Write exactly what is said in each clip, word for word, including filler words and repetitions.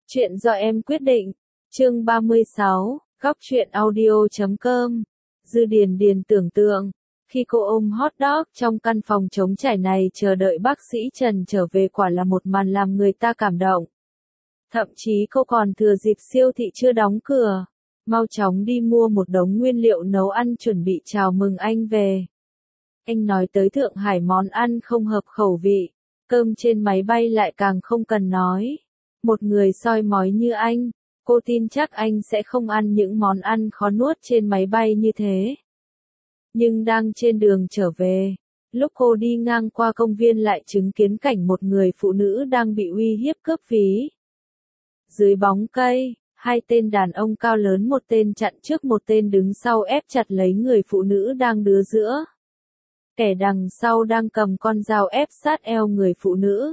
Chuyện do em quyết định. Chương ba mươi sáu, góc truyện audio chấm com. Dư Điền Điền tưởng tượng, khi cô ôm hot dog trong căn phòng trống trải này chờ đợi bác sĩ Trần trở về quả là một màn làm người ta cảm động. Thậm chí cô còn thừa dịp siêu thị chưa đóng cửa, mau chóng đi mua một đống nguyên liệu nấu ăn chuẩn bị chào mừng anh về. Anh nói tới Thượng Hải món ăn không hợp khẩu vị, cơm trên máy bay lại càng không cần nói. Một người soi mói như anh, cô tin chắc anh sẽ không ăn những món ăn khó nuốt trên máy bay như thế. Nhưng đang trên đường trở về, lúc cô đi ngang qua công viên lại chứng kiến cảnh một người phụ nữ đang bị uy hiếp cướp ví. Dưới bóng cây, hai tên đàn ông cao lớn, một tên chặn trước một tên đứng sau ép chặt lấy người phụ nữ đang đứa giữa. Kẻ đằng sau đang cầm con dao ép sát eo người phụ nữ.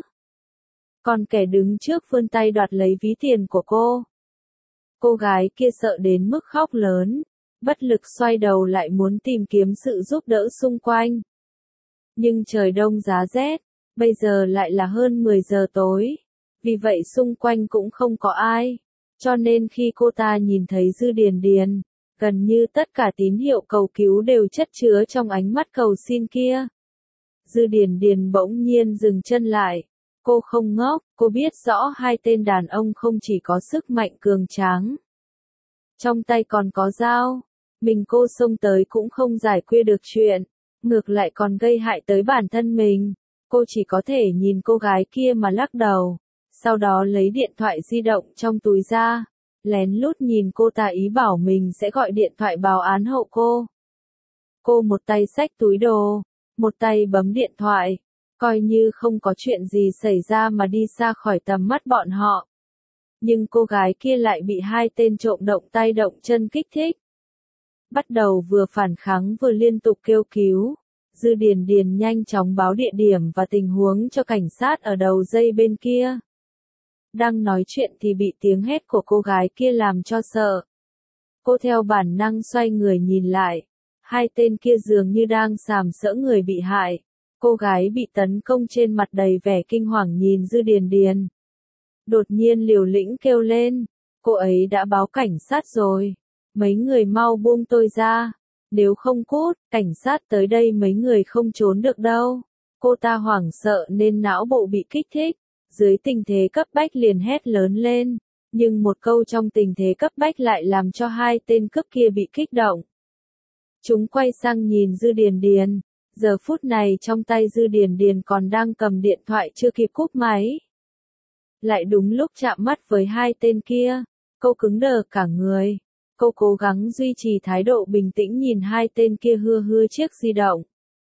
Còn kẻ đứng trước vươn tay đoạt lấy ví tiền của cô. Cô gái kia sợ đến mức khóc lớn, bất lực xoay đầu lại muốn tìm kiếm sự giúp đỡ xung quanh. Nhưng trời đông giá rét, bây giờ lại là hơn mười giờ tối, vì vậy xung quanh cũng không có ai, cho nên khi cô ta nhìn thấy Dư Điền Điền, gần như tất cả tín hiệu cầu cứu đều chất chứa trong ánh mắt cầu xin kia. Dư Điền Điền bỗng nhiên dừng chân lại. Cô không ngốc, cô biết rõ hai tên đàn ông không chỉ có sức mạnh cường tráng. Trong tay còn có dao, mình cô xông tới cũng không giải quyết được chuyện, ngược lại còn gây hại tới bản thân mình. Cô chỉ có thể nhìn cô gái kia mà lắc đầu, sau đó lấy điện thoại di động trong túi ra, lén lút nhìn cô ta ý bảo mình sẽ gọi điện thoại báo án hộ cô. Cô một tay xách túi đồ, một tay bấm điện thoại. Coi như không có chuyện gì xảy ra mà đi xa khỏi tầm mắt bọn họ. Nhưng cô gái kia lại bị hai tên trộm động tay động chân kích thích. Bắt đầu vừa phản kháng vừa liên tục kêu cứu. Dư Điền Điền nhanh chóng báo địa điểm và tình huống cho cảnh sát ở đầu dây bên kia. Đang nói chuyện thì bị tiếng hét của cô gái kia làm cho sợ. Cô theo bản năng xoay người nhìn lại. Hai tên kia dường như đang sàm sỡ người bị hại. Cô gái bị tấn công trên mặt đầy vẻ kinh hoàng nhìn Dư Điền Điền. Đột nhiên liều lĩnh kêu lên, cô ấy đã báo cảnh sát rồi. Mấy người mau buông tôi ra, nếu không cút, cảnh sát tới đây mấy người không trốn được đâu. Cô ta hoảng sợ nên não bộ bị kích thích, dưới tình thế cấp bách liền hét lớn lên. Nhưng một câu trong tình thế cấp bách lại làm cho hai tên cướp kia bị kích động. Chúng quay sang nhìn Dư Điền Điền. Giờ phút này trong tay Dư Điền Điền còn đang cầm điện thoại chưa kịp cúp máy. Lại đúng lúc chạm mắt với hai tên kia, cô cứng đờ cả người. Cô cố gắng duy trì thái độ bình tĩnh nhìn hai tên kia hưa hưa chiếc di động.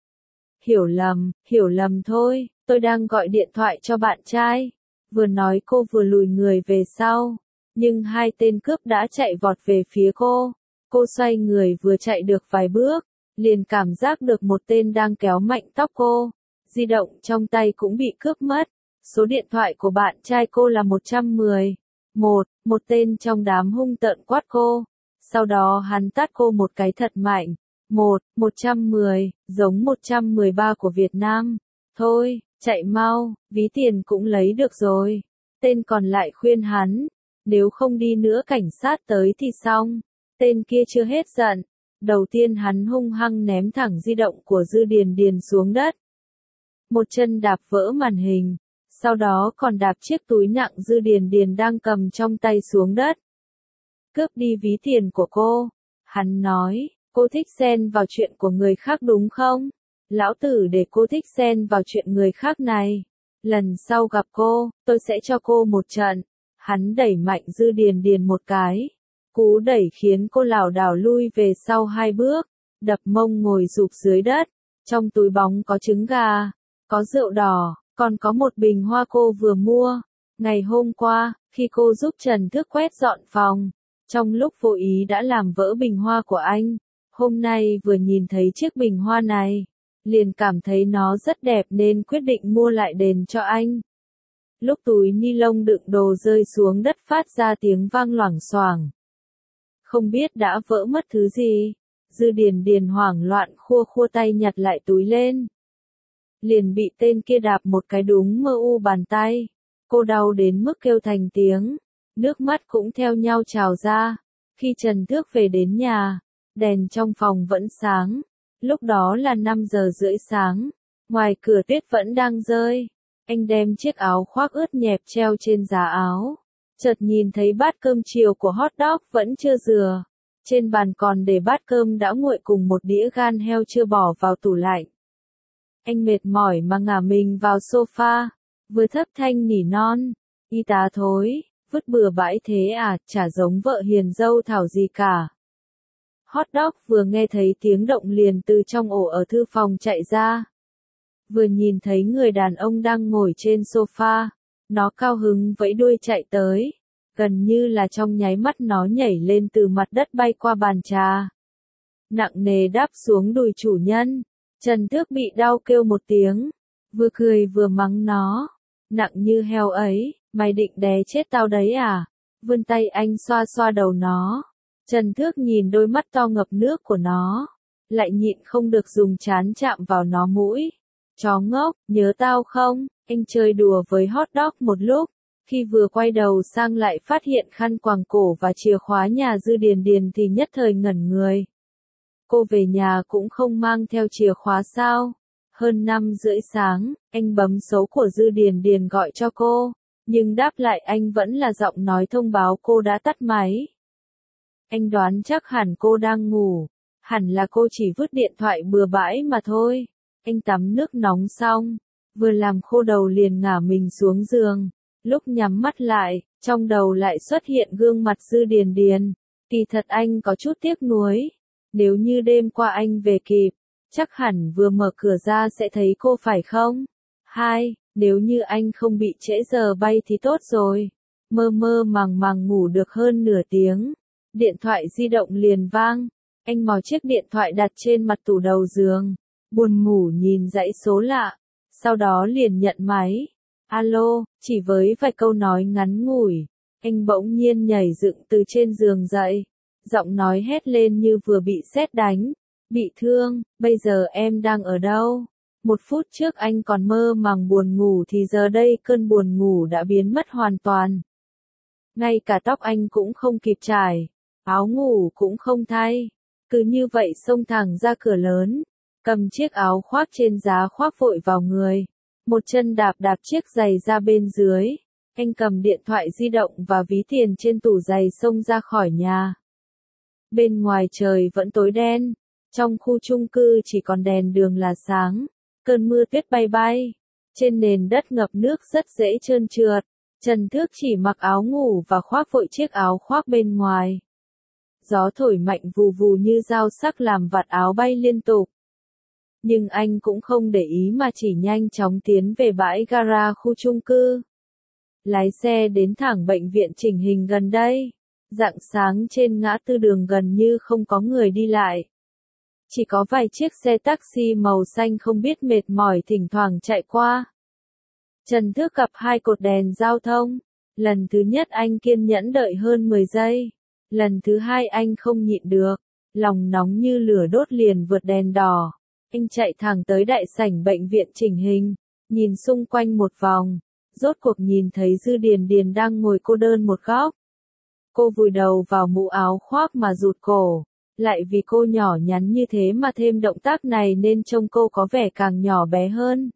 Hiểu lầm, hiểu lầm thôi, tôi đang gọi điện thoại cho bạn trai. Vừa nói cô vừa lùi người về sau, nhưng hai tên cướp đã chạy vọt về phía cô. Cô xoay người vừa chạy được vài bước, liền cảm giác được một tên đang kéo mạnh tóc cô. Di động trong tay cũng bị cướp mất. Số điện thoại của bạn trai cô là một trăm mười. Một, một tên trong đám hung tợn quát cô. Sau đó hắn tát cô một cái thật mạnh. Một, một trăm mười, giống một trăm mười ba của Việt Nam. Thôi, chạy mau, ví tiền cũng lấy được rồi. Tên còn lại khuyên hắn. Nếu không đi nữa cảnh sát tới thì xong. Tên kia chưa hết giận. Đầu tiên hắn hung hăng ném thẳng di động của Dư Điền Điền xuống đất. Một chân đạp vỡ màn hình, sau đó còn đạp chiếc túi nặng Dư Điền Điền đang cầm trong tay xuống đất. Cướp đi ví tiền của cô. Hắn nói, cô thích xen vào chuyện của người khác đúng không? Lão tử để cô thích xen vào chuyện người khác này. Lần sau gặp cô, tôi sẽ cho cô một trận. Hắn đẩy mạnh Dư Điền Điền một cái. Cú đẩy khiến cô lảo đảo lui về sau hai bước, đập mông ngồi rụp dưới đất. Trong túi bóng có trứng gà, có rượu đỏ, còn có một bình hoa cô vừa mua. Ngày hôm qua, khi cô giúp Trần Thức quét dọn phòng, trong lúc vô ý đã làm vỡ bình hoa của anh. Hôm nay vừa nhìn thấy chiếc bình hoa này, liền cảm thấy nó rất đẹp nên quyết định mua lại đền cho anh. Lúc túi ni lông đựng đồ rơi xuống đất phát ra tiếng vang loảng xoảng. Không biết đã vỡ mất thứ gì. Dư Điền Điền hoảng loạn khua khua tay nhặt lại túi lên. Liền bị tên kia đạp một cái đúng mơ u bàn tay. Cô đau đến mức kêu thành tiếng. nước mắt cũng theo nhau trào ra. Khi Trần Thước về đến nhà, đèn trong phòng vẫn sáng. Lúc đó là năm giờ rưỡi sáng, ngoài cửa tuyết vẫn đang rơi. Anh đem chiếc áo khoác ướt nhẹp treo trên giá áo. Chợt nhìn thấy bát cơm chiều của hot dog vẫn chưa rửa. Trên bàn còn để bát cơm đã nguội cùng một đĩa gan heo chưa bỏ vào tủ lạnh. Anh mệt mỏi mà ngả mình vào sofa, vừa thấp thanh nỉ non, y tá thối, vứt bừa bãi thế à, chả giống vợ hiền dâu Thảo gì cả. Hot dog vừa nghe thấy tiếng động liền từ trong ổ ở thư phòng chạy ra. Vừa nhìn thấy người đàn ông đang ngồi trên sofa, nó cao hứng vẫy đuôi chạy tới, gần như là trong nháy mắt nó nhảy lên từ mặt đất bay qua bàn trà. Nặng nề đáp xuống đùi chủ nhân, Trần Thước bị đau kêu một tiếng, vừa cười vừa mắng nó, nặng như heo ấy, mày định đè chết tao đấy à? Vươn tay anh xoa xoa đầu nó. Trần Thước nhìn đôi mắt to ngập nước của nó, lại nhịn không được dùng trán chạm vào nó mũi. Chó ngốc, nhớ tao không? Anh chơi đùa với hot dog một lúc, khi vừa quay đầu sang lại phát hiện khăn quàng cổ và chìa khóa nhà Dư Điền Điền thì nhất thời ngẩn người. Cô về nhà cũng không mang theo chìa khóa sao? Hơn năm rưỡi sáng, anh bấm số của Dư Điền Điền gọi cho cô, nhưng đáp lại anh vẫn là giọng nói thông báo cô đã tắt máy. Anh đoán chắc hẳn cô đang ngủ, hẳn là cô chỉ vứt điện thoại bừa bãi mà thôi. Anh tắm nước nóng xong, vừa làm khô đầu liền ngả mình xuống giường, lúc nhắm mắt lại, trong đầu lại xuất hiện gương mặt Dư Điền Điền. Kỳ thật anh có chút tiếc nuối, nếu như đêm qua anh về kịp, chắc hẳn vừa mở cửa ra sẽ thấy cô phải không? Hai, nếu như anh không bị trễ giờ bay thì tốt rồi. Mơ mơ màng màng ngủ được hơn nửa tiếng, điện thoại di động liền vang, anh mò chiếc điện thoại đặt trên mặt tủ đầu giường, buồn ngủ nhìn dãy số lạ, sau đó liền nhận máy. Alo, chỉ với vài câu nói ngắn ngủi, anh bỗng nhiên nhảy dựng từ trên giường dậy, giọng nói hét lên như vừa bị sét đánh, bị thương, bây giờ em đang ở đâu? Một phút trước anh còn mơ màng buồn ngủ thì giờ đây cơn buồn ngủ đã biến mất hoàn toàn. Ngay cả tóc anh cũng không kịp chải, áo ngủ cũng không thay, cứ như vậy xông thẳng ra cửa lớn, cầm chiếc áo khoác trên giá khoác vội vào người, một chân đạp đạp chiếc giày ra bên dưới, anh cầm điện thoại di động và ví tiền trên tủ giày xông ra khỏi nhà. Bên ngoài trời vẫn tối đen, trong khu chung cư chỉ còn đèn đường là sáng, cơn mưa tuyết bay bay, trên nền đất ngập nước rất dễ trơn trượt, Trần Thước chỉ mặc áo ngủ và khoác vội chiếc áo khoác bên ngoài. Gió thổi mạnh vù vù như dao sắc làm vạt áo bay liên tục. Nhưng anh cũng không để ý mà chỉ nhanh chóng tiến về bãi gara khu chung cư. Lái xe đến thẳng bệnh viện chỉnh hình gần đây. Rạng sáng trên ngã tư đường gần như không có người đi lại. Chỉ có vài chiếc xe taxi màu xanh không biết mệt mỏi thỉnh thoảng chạy qua. Trần Thước gặp hai cột đèn giao thông. Lần thứ nhất anh kiên nhẫn đợi hơn mười giây. Lần thứ hai anh không nhịn được. Lòng nóng như lửa đốt liền vượt đèn đỏ. Anh chạy thẳng tới đại sảnh bệnh viện chỉnh hình. Nhìn xung quanh một vòng. Rốt cuộc nhìn thấy Dư Điền Điền đang ngồi cô đơn một góc. Cô vùi đầu vào mũ áo khoác mà rụt cổ. Lại vì cô nhỏ nhắn như thế mà thêm động tác này nên trông cô có vẻ càng nhỏ bé hơn.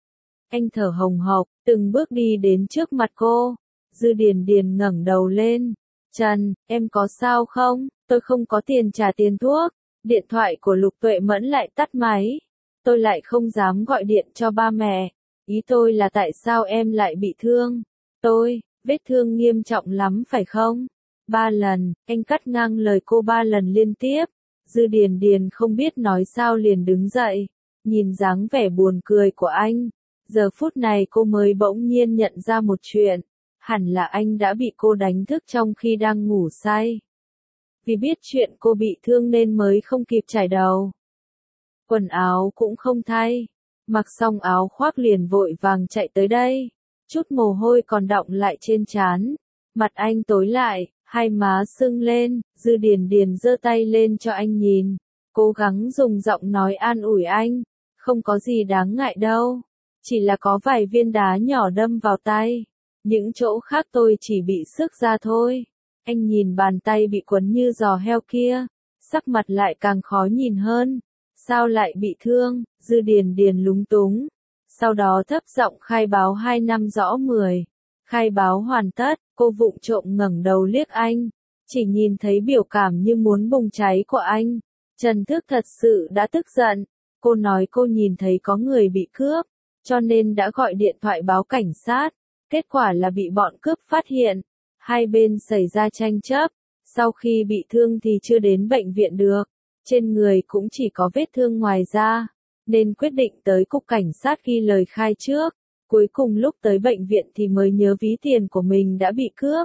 Anh thở hồng hộc, từng bước đi đến trước mặt cô. Dư Điền Điền ngẩng đầu lên. Trần, em có sao không? Tôi không có tiền trả tiền thuốc. Điện thoại của Lục Tuệ Mẫn lại tắt máy. Tôi lại không dám gọi điện cho ba mẹ. Ý tôi là tại sao em lại bị thương? Tôi, vết thương nghiêm trọng lắm phải không? Ba lần, anh cắt ngang lời cô ba lần liên tiếp. Dư Điền Điền không biết nói sao liền đứng dậy. Nhìn dáng vẻ buồn cười của anh. Giờ phút này cô mới bỗng nhiên nhận ra một chuyện. Hẳn là anh đã bị cô đánh thức trong khi đang ngủ say. Vì biết chuyện cô bị thương nên mới không kịp chải đầu. Quần áo cũng không thay. Mặc xong áo khoác liền vội vàng chạy tới đây. Chút mồ hôi còn đọng lại trên trán. Mặt anh tối lại, hai má sưng lên. Dư Điền Điền giơ tay lên cho anh nhìn. Cố gắng dùng giọng nói an ủi anh. Không có gì đáng ngại đâu. Chỉ là có vài viên đá nhỏ đâm vào tay. Những chỗ khác tôi chỉ bị xước da thôi. Anh nhìn bàn tay bị quấn như giò heo kia, sắc mặt lại càng khó nhìn hơn. Sao lại bị thương? Dư Điền Điền lúng túng. Sau đó thấp giọng khai báo hai năm rõ mười. Khai báo hoàn tất, cô vụng trộm ngẩng đầu liếc anh. Chỉ nhìn thấy biểu cảm như muốn bùng cháy của anh. Trần Thức thật sự đã tức giận. Cô nói cô nhìn thấy có người bị cướp, cho nên đã gọi điện thoại báo cảnh sát. Kết quả là bị bọn cướp phát hiện. Hai bên xảy ra tranh chấp. Sau khi bị thương thì chưa đến bệnh viện được. Trên người cũng chỉ có vết thương ngoài da. Nên quyết định tới cục cảnh sát ghi lời khai trước. Cuối cùng lúc tới bệnh viện thì mới nhớ ví tiền của mình đã bị cướp.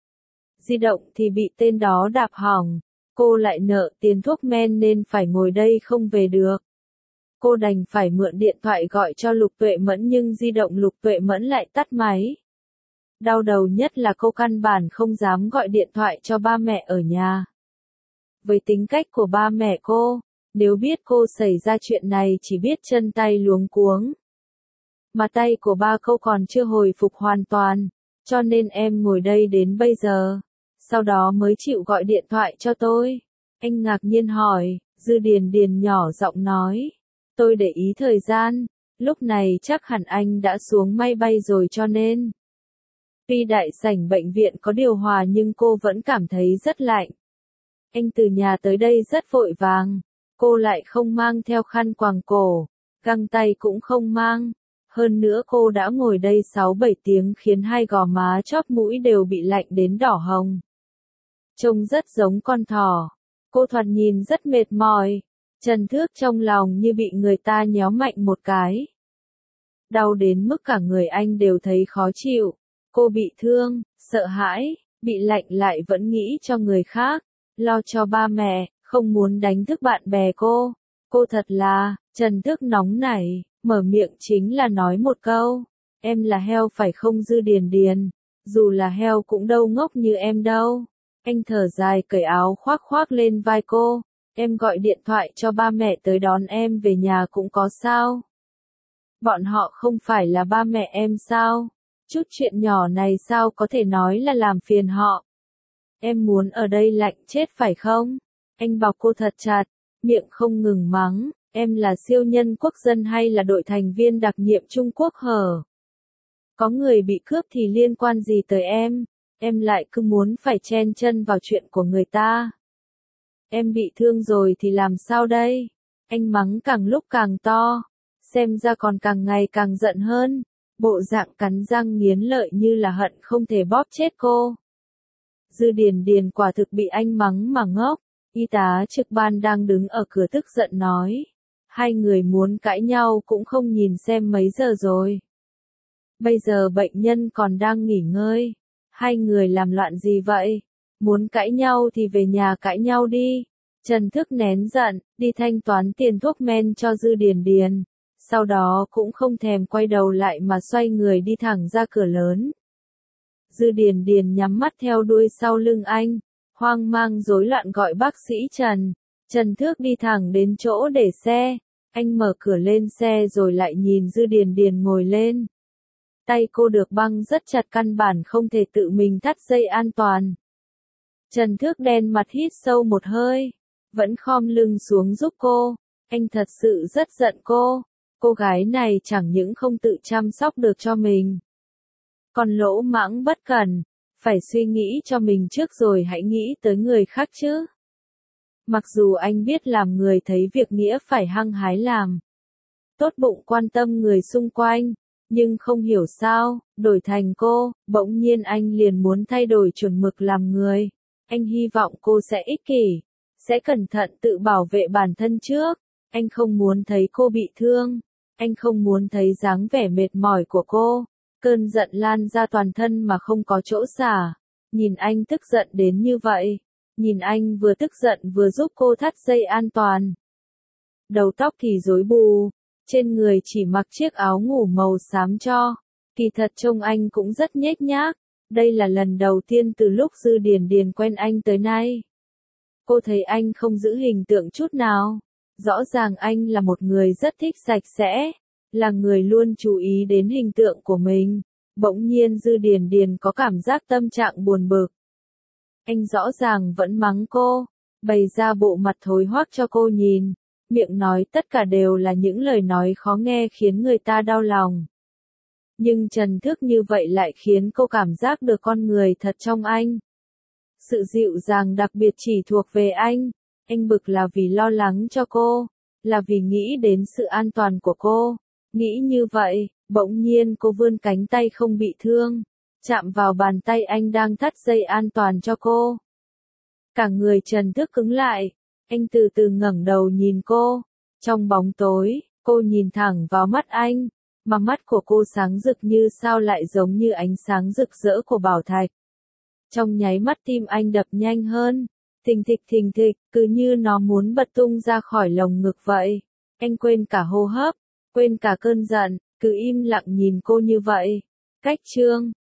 Di động thì bị tên đó đạp hỏng. Cô lại nợ tiền thuốc men nên phải ngồi đây không về được. Cô đành phải mượn điện thoại gọi cho Lục Tuệ Mẫn nhưng di động Lục Tuệ Mẫn lại tắt máy. Đau đầu nhất là cô căn bản không dám gọi điện thoại cho ba mẹ ở nhà. Với tính cách của ba mẹ cô, nếu biết cô xảy ra chuyện này chỉ biết chân tay luống cuống. Mà tay của ba cô còn chưa hồi phục hoàn toàn, cho nên em ngồi đây đến bây giờ. Sau đó mới chịu gọi điện thoại cho tôi. Anh ngạc nhiên hỏi, Dư Điền Điền nhỏ giọng nói. Tôi để ý thời gian, lúc này chắc hẳn anh đã xuống máy bay rồi cho nên. Tuy đại sảnh bệnh viện có điều hòa nhưng cô vẫn cảm thấy rất lạnh. Anh từ nhà tới đây rất vội vàng. Cô lại không mang theo khăn quàng cổ, găng tay cũng không mang. Hơn nữa cô đã ngồi đây sáu bảy tiếng khiến hai gò má chóp mũi đều bị lạnh đến đỏ hồng. Trông rất giống con thỏ. Cô thoạt nhìn rất mệt mỏi. Trần Thước trong lòng như bị người ta nhéo mạnh một cái. Đau đến mức cả người anh đều thấy khó chịu. Cô bị thương, sợ hãi, bị lạnh lại vẫn nghĩ cho người khác, lo cho ba mẹ, không muốn đánh thức bạn bè cô. Cô thật là, Trần Thước nóng nảy, mở miệng chính là nói một câu. Em là heo phải không Dư Điền Điền? Dù là heo cũng đâu ngốc như em đâu. Anh thở dài cởi áo khoác khoác lên vai cô. Em gọi điện thoại cho ba mẹ tới đón em về nhà cũng có sao? Bọn họ không phải là ba mẹ em sao? Chút chuyện nhỏ này sao có thể nói là làm phiền họ? Em muốn ở đây lạnh chết phải không? Anh bọc cô thật chặt, miệng không ngừng mắng. Em là siêu nhân quốc dân hay là đội thành viên đặc nhiệm Trung Quốc hở? Có người bị cướp thì liên quan gì tới em? Em lại cứ muốn phải chen chân vào chuyện của người ta. Em bị thương rồi thì làm sao đây? Anh mắng càng lúc càng to, xem ra còn càng ngày càng giận hơn. Bộ dạng cắn răng nghiến lợi như là hận không thể bóp chết cô. Dư Điền Điền quả thực bị anh mắng mà ngốc. Y tá trực ban đang đứng ở cửa tức giận nói. Hai người muốn cãi nhau cũng không nhìn xem mấy giờ rồi. Bây giờ bệnh nhân còn đang nghỉ ngơi. Hai người làm loạn gì vậy? Muốn cãi nhau thì về nhà cãi nhau đi. Trần Thức nén giận, đi thanh toán tiền thuốc men cho Dư Điền Điền. Sau đó cũng không thèm quay đầu lại mà xoay người đi thẳng ra cửa lớn. Dư Điền Điền nhắm mắt theo đuôi sau lưng anh, hoang mang rối loạn gọi bác sĩ Trần. Trần Thước đi thẳng đến chỗ để xe, anh mở cửa lên xe rồi lại nhìn Dư Điền Điền ngồi lên. Tay cô được băng rất chặt căn bản không thể tự mình thắt dây an toàn. Trần Thước đen mặt hít sâu một hơi, vẫn khom lưng xuống giúp cô. Anh thật sự rất giận cô. Cô gái này chẳng những không tự chăm sóc được cho mình, còn lỗ mãng bất cẩn, phải suy nghĩ cho mình trước rồi hãy nghĩ tới người khác chứ. Mặc dù anh biết làm người thấy việc nghĩa phải hăng hái làm, tốt bụng quan tâm người xung quanh, nhưng không hiểu sao, đổi thành cô, bỗng nhiên anh liền muốn thay đổi chuẩn mực làm người. Anh hy vọng cô sẽ ích kỷ, sẽ cẩn thận tự bảo vệ bản thân trước. Anh không muốn thấy cô bị thương. Anh không muốn thấy dáng vẻ mệt mỏi của cô. Cơn giận lan ra toàn thân mà không có chỗ xả. Nhìn anh tức giận đến như vậy. Nhìn anh vừa tức giận vừa giúp cô thắt dây an toàn. Đầu tóc thì rối bù. Trên người chỉ mặc chiếc áo ngủ màu xám cho. Kỳ thật trông anh cũng rất nhếch nhác. Đây là lần đầu tiên từ lúc Dư Điền Điền quen anh tới nay. Cô thấy anh không giữ hình tượng chút nào. Rõ ràng anh là một người rất thích sạch sẽ, là người luôn chú ý đến hình tượng của mình. Bỗng nhiên Dư Điền Điền có cảm giác tâm trạng buồn bực. Anh rõ ràng vẫn mắng cô, bày ra bộ mặt thối hoắc cho cô nhìn, miệng nói tất cả đều là những lời nói khó nghe khiến người ta đau lòng. Nhưng Trần Thức như vậy lại khiến cô cảm giác được con người thật trong anh. Sự dịu dàng đặc biệt chỉ thuộc về anh. Anh bực là vì lo lắng cho cô, là vì nghĩ đến sự an toàn của cô. Nghĩ như vậy, bỗng nhiên cô vươn cánh tay không bị thương, chạm vào bàn tay anh đang thắt dây an toàn cho cô. Cả người Trần Thức cứng lại, anh từ từ ngẩng đầu nhìn cô. Trong bóng tối, cô nhìn thẳng vào mắt anh, mà mắt của cô sáng rực như sao lại giống như ánh sáng rực rỡ của bảo thạch. Trong nháy mắt tim anh đập nhanh hơn, thình thịch thình thịch, cứ như nó muốn bật tung ra khỏi lồng ngực vậy. Anh quên cả hô hấp, quên cả cơn giận, cứ im lặng nhìn cô như vậy. Cách chương